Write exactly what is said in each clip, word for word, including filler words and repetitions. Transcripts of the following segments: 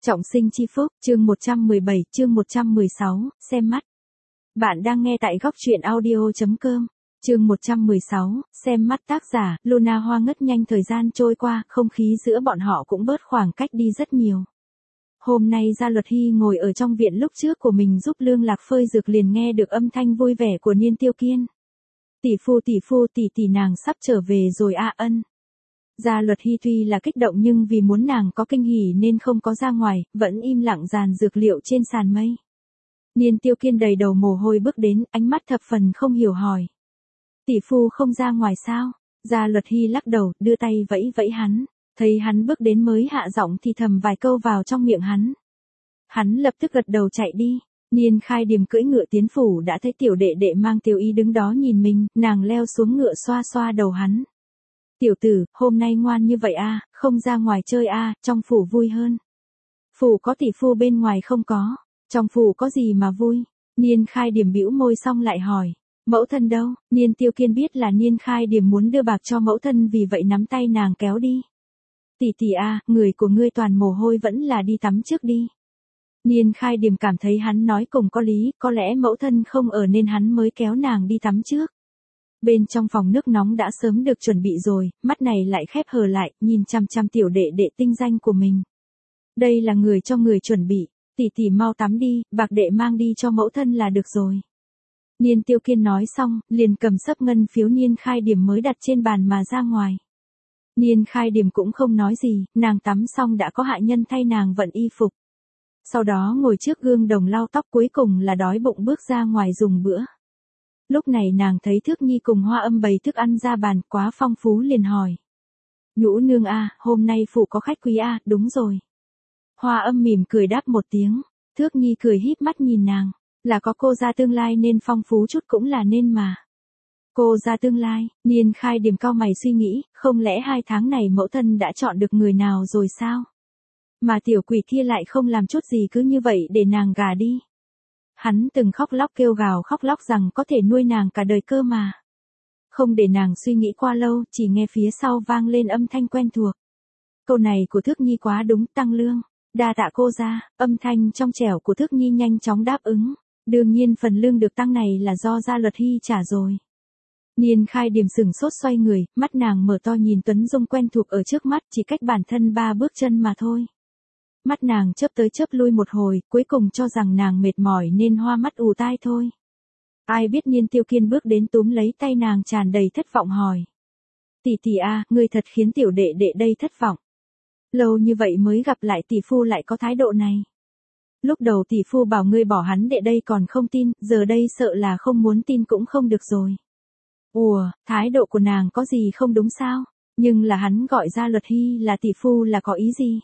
Trọng sinh chi phúc, chương một trăm mười bảy, chương một trăm mười sáu, xem mắt. Bạn đang nghe tại góc truyện audio chấm com. Chương một trăm mười sáu, xem mắt tác giả, Luna Hoa. Ngất nhanh thời gian trôi qua, không khí giữa bọn họ cũng bớt khoảng cách đi rất nhiều. Hôm nay Gia Luật Hy ngồi ở trong viện lúc trước của mình giúp Lương Lạc phơi dược liền nghe được âm thanh vui vẻ của Niên Tiêu Kiên. Tỷ phu tỷ phu tỷ tỷ nàng sắp trở về rồi a ân. Gia Luật Hy tuy là kích động nhưng vì muốn nàng có kinh hỉ nên không có ra ngoài, vẫn im lặng dàn dược liệu trên sàn mây. Niên Tiêu Kiên đầy đầu mồ hôi bước đến, ánh mắt thập phần không hiểu hỏi. Tỷ phu không ra ngoài sao? Gia Luật Hy lắc đầu, đưa tay vẫy vẫy hắn. Thấy hắn bước đến mới hạ giọng thì thầm vài câu vào trong miệng hắn. Hắn lập tức gật đầu chạy đi. Niên Khai Điềm cưỡi ngựa tiến phủ đã thấy tiểu đệ đệ mang Tiểu Ý đứng đó nhìn mình, nàng leo xuống ngựa xoa xoa đầu hắn. Tiểu tử, hôm nay ngoan như vậy a, à, không ra ngoài chơi a, à, trong phủ vui hơn. Phủ có tỷ phu bên ngoài không có, trong phủ có gì mà vui? Niên Khai Điềm bĩu môi xong lại hỏi, mẫu thân đâu? Niên Tiêu Kiên biết là Niên Khai Điềm muốn đưa bạc cho mẫu thân vì vậy nắm tay nàng kéo đi. Tỷ tỷ a, à, người của ngươi toàn mồ hôi vẫn là đi tắm trước đi. Niên Khai Điềm cảm thấy hắn nói cùng có lý, có lẽ mẫu thân không ở nên hắn mới kéo nàng đi tắm trước. Bên trong phòng nước nóng đã sớm được chuẩn bị rồi, mắt này lại khép hờ lại, nhìn chăm chăm tiểu đệ đệ tinh danh của mình. Đây là người cho người chuẩn bị, tỷ tỷ mau tắm đi, bạc đệ mang đi cho mẫu thân là được rồi. Niên Tiêu Kiên nói xong, liền cầm sấp ngân phiếu Niên Khai Điềm mới đặt trên bàn mà ra ngoài. Niên Khai Điềm cũng không nói gì, nàng tắm xong đã có hạ nhân thay nàng vận y phục. Sau đó ngồi trước gương đồng lau tóc, cuối cùng là đói bụng bước ra ngoài dùng bữa. Lúc này nàng thấy Thước Nhi cùng Hoa Âm bày thức ăn ra bàn quá phong phú liền hỏi. Nhũ nương a, hôm nay phủ có khách quý a, đúng rồi. Hoa Âm mỉm cười đáp một tiếng, Thước Nhi cười híp mắt nhìn nàng, là có cô gia tương lai nên phong phú chút cũng là nên mà. Cô gia tương lai, Niên Khai Điềm cau mày suy nghĩ, không lẽ hai tháng này mẫu thân đã chọn được người nào rồi sao? Mà tiểu quỷ kia lại không làm chút gì cứ như vậy để nàng gả đi. Hắn từng khóc lóc kêu gào khóc lóc rằng có thể nuôi nàng cả đời cơ mà. Không để nàng suy nghĩ qua lâu, chỉ nghe phía sau vang lên âm thanh quen thuộc. Câu này của Thước Nhi quá đúng, tăng lương. Đa tạ cô gia. Âm thanh trong trẻo của Thước Nhi nhanh chóng đáp ứng. Đương nhiên phần lương được tăng này là do Gia Luật Hy trả rồi. Niên Khai Điềm sửng sốt xoay người, mắt nàng mở to nhìn Tuấn Dung quen thuộc ở trước mắt, chỉ cách bản thân ba bước chân mà thôi. Mắt nàng chớp tới chớp lui một hồi, cuối cùng cho rằng nàng mệt mỏi nên hoa mắt ù tai thôi. Ai biết Niên Tiêu Kiên bước đến túm lấy tay nàng tràn đầy thất vọng hỏi. Tỷ tỷ a, ngươi thật khiến tiểu đệ đệ đây thất vọng. Lâu như vậy mới gặp lại tỷ phu lại có thái độ này. Lúc đầu tỷ phu bảo ngươi bỏ hắn đệ đây còn không tin, giờ đây sợ là không muốn tin cũng không được rồi. Ủa, thái độ của nàng có gì không đúng sao? Nhưng là hắn gọi Gia Luật Hy là tỷ phu là có ý gì?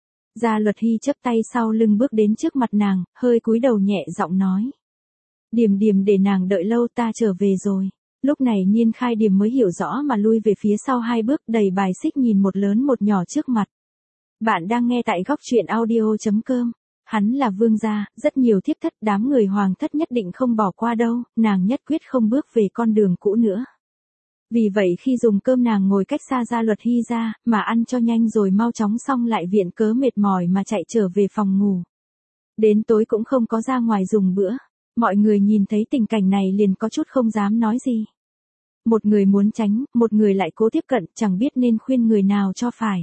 Gia Luật Hy chắp tay sau lưng bước đến trước mặt nàng, hơi cúi đầu nhẹ giọng nói. Điềm Điềm để nàng đợi lâu, ta trở về rồi. Lúc này Niên Khai Điềm mới hiểu rõ mà lui về phía sau hai bước, đầy bài xích nhìn một lớn một nhỏ trước mặt. Bạn đang nghe tại góc truyện audio chấm com. Hắn là vương gia, rất nhiều thiếp thất, đám người hoàng thất nhất định không bỏ qua đâu, nàng nhất quyết không bước về con đường cũ nữa. Vì vậy khi dùng cơm nàng ngồi cách xa Gia Luật Hy ra, mà ăn cho nhanh rồi mau chóng xong lại viện cớ mệt mỏi mà chạy trở về phòng ngủ. Đến tối cũng không có ra ngoài dùng bữa. Mọi người nhìn thấy tình cảnh này liền có chút không dám nói gì. Một người muốn tránh, một người lại cố tiếp cận, chẳng biết nên khuyên người nào cho phải.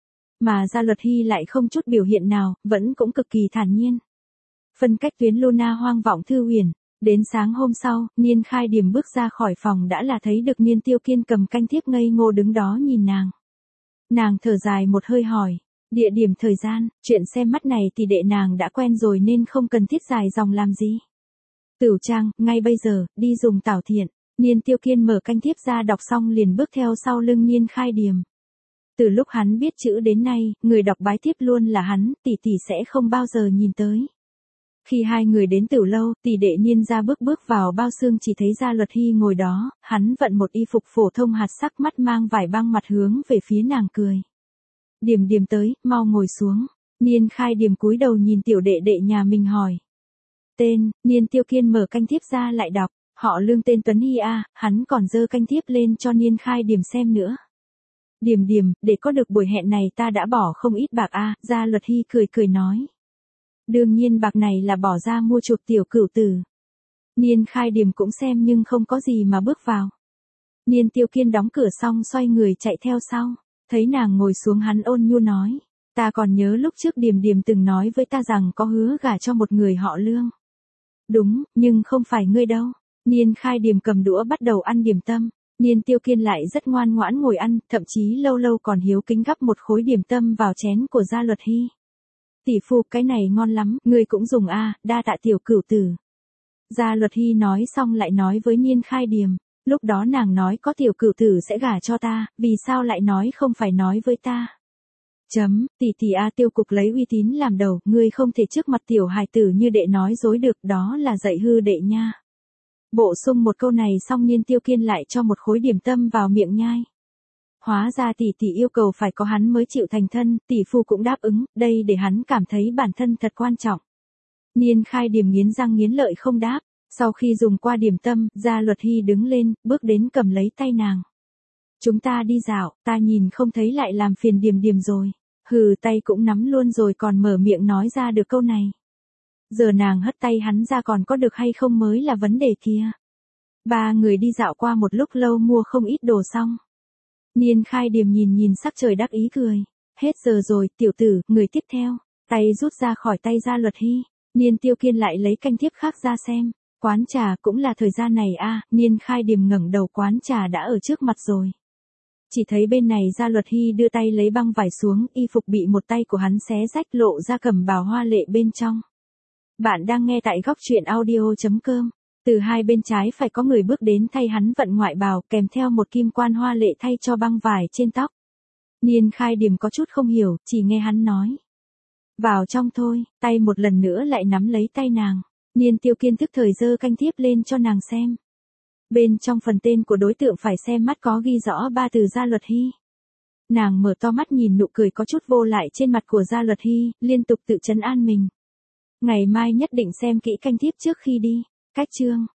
Mà Gia Luật Hy lại không chút biểu hiện nào, vẫn cũng cực kỳ thản nhiên. Phân cách tuyến Luna hoang vọng thư huyền. Đến sáng hôm sau, Niên Khai Điềm bước ra khỏi phòng đã là thấy được Niên Tiêu Kiên cầm canh thiếp ngây ngô đứng đó nhìn nàng. Nàng thở dài một hơi hỏi, địa điểm thời gian, chuyện xem mắt này thì đệ nàng đã quen rồi nên không cần thiết dài dòng làm gì. Tửu Trang, ngay bây giờ, đi dùng tảo thiện. Niên Tiêu Kiên mở canh thiếp ra đọc xong liền bước theo sau lưng Niên Khai Điềm. Từ lúc hắn biết chữ đến nay, người đọc bái thiếp luôn là hắn, tỷ tỷ sẽ không bao giờ nhìn tới. Khi hai người đến Tửu lâu, tỷ đệ Niên ra bước bước vào bao xương chỉ thấy Gia Luật Hy ngồi đó, hắn vận một y phục phổ thông hạt sắc, mắt mang vải băng mặt hướng về phía nàng cười. Điềm Điềm tới, mau ngồi xuống. Niên Khai Điềm cúi đầu nhìn tiểu đệ đệ nhà mình hỏi. Tên, Niên Tiêu Kiên mở canh thiếp ra lại đọc, họ Lương tên Tuấn Hy a, hắn còn dơ canh thiếp lên cho Niên Khai Điềm xem nữa. Điềm điềm, để có được buổi hẹn này ta đã bỏ không ít bạc a, Gia Luật Hy cười cười nói. Đương nhiên bạc này là bỏ ra mua chuộc tiểu cửu tử. Niên Khai Điềm cũng xem nhưng không có gì mà bước vào. Niên Tiêu Kiên đóng cửa xong xoay người chạy theo sau, thấy nàng ngồi xuống hắn ôn nhu nói, ta còn nhớ lúc trước Điềm Điềm từng nói với ta rằng có hứa gả cho một người họ Lương. Đúng, nhưng không phải ngươi đâu. Niên Khai Điềm cầm đũa bắt đầu ăn điểm tâm, Niên Tiêu Kiên lại rất ngoan ngoãn ngồi ăn, thậm chí lâu lâu còn hiếu kính gắp một khối điểm tâm vào chén của Gia Luật Hy. Tỷ phu, cái này ngon lắm, ngươi cũng dùng a, đa tạ tiểu cửu tử. Gia Luật Hy nói xong lại nói với Niên Khai Điềm, lúc đó nàng nói có tiểu cửu tử sẽ gả cho ta, vì sao lại nói không phải nói với ta? Chấm, tỷ tỷ a, Tiêu cục lấy uy tín làm đầu, ngươi không thể trước mặt tiểu hài tử như đệ nói dối được, đó là dạy hư đệ nha. Bổ sung một câu này xong Niên Tiêu Kiên lại cho một khối điểm tâm vào miệng nhai. Hóa ra tỷ tỷ yêu cầu phải có hắn mới chịu thành thân, tỷ phu cũng đáp ứng, đây để hắn cảm thấy bản thân thật quan trọng. Niên Khai Điềm nghiến răng nghiến lợi không đáp, sau khi dùng qua điểm tâm, Gia Luật Hy đứng lên, bước đến cầm lấy tay nàng. Chúng ta đi dạo, ta nhìn không thấy lại làm phiền Điềm Điềm rồi. Hừ, tay cũng nắm luôn rồi còn mở miệng nói ra được câu này. Giờ nàng hất tay hắn ra còn có được hay không mới là vấn đề kia. Ba người đi dạo qua một lúc lâu mua không ít đồ xong. Niên Khai Điềm nhìn nhìn sắc trời đắc ý cười. Hết giờ rồi, tiểu tử, người tiếp theo. Tay rút ra khỏi tay Gia Luật Hy. Niên Tiêu Kiên lại lấy canh tiếp khác ra xem. Quán trà cũng là thời gian này a, Niên Khai Điềm ngẩng đầu quán trà đã ở trước mặt rồi. Chỉ thấy bên này Gia Luật Hy đưa tay lấy băng vải xuống, y phục bị một tay của hắn xé rách lộ ra cẩm bào hoa lệ bên trong. Bạn đang nghe tại góc truyện audio chấm com. Từ hai bên trái phải có người bước đến thay hắn vận ngoại bào kèm theo một kim quan hoa lệ thay cho băng vải trên tóc. Niên Khai Điềm có chút không hiểu, chỉ nghe hắn nói. Vào trong thôi, tay một lần nữa lại nắm lấy tay nàng. Niên Tiêu Kiên tức thời giơ canh tiếp lên cho nàng xem. Bên trong phần tên của đối tượng phải xem mắt có ghi rõ ba từ Gia Luật Hy. Nàng mở to mắt nhìn nụ cười có chút vô lại trên mặt của Gia Luật Hy, liên tục tự trấn an mình. Ngày mai nhất định xem kỹ canh tiếp trước khi đi. Cách chương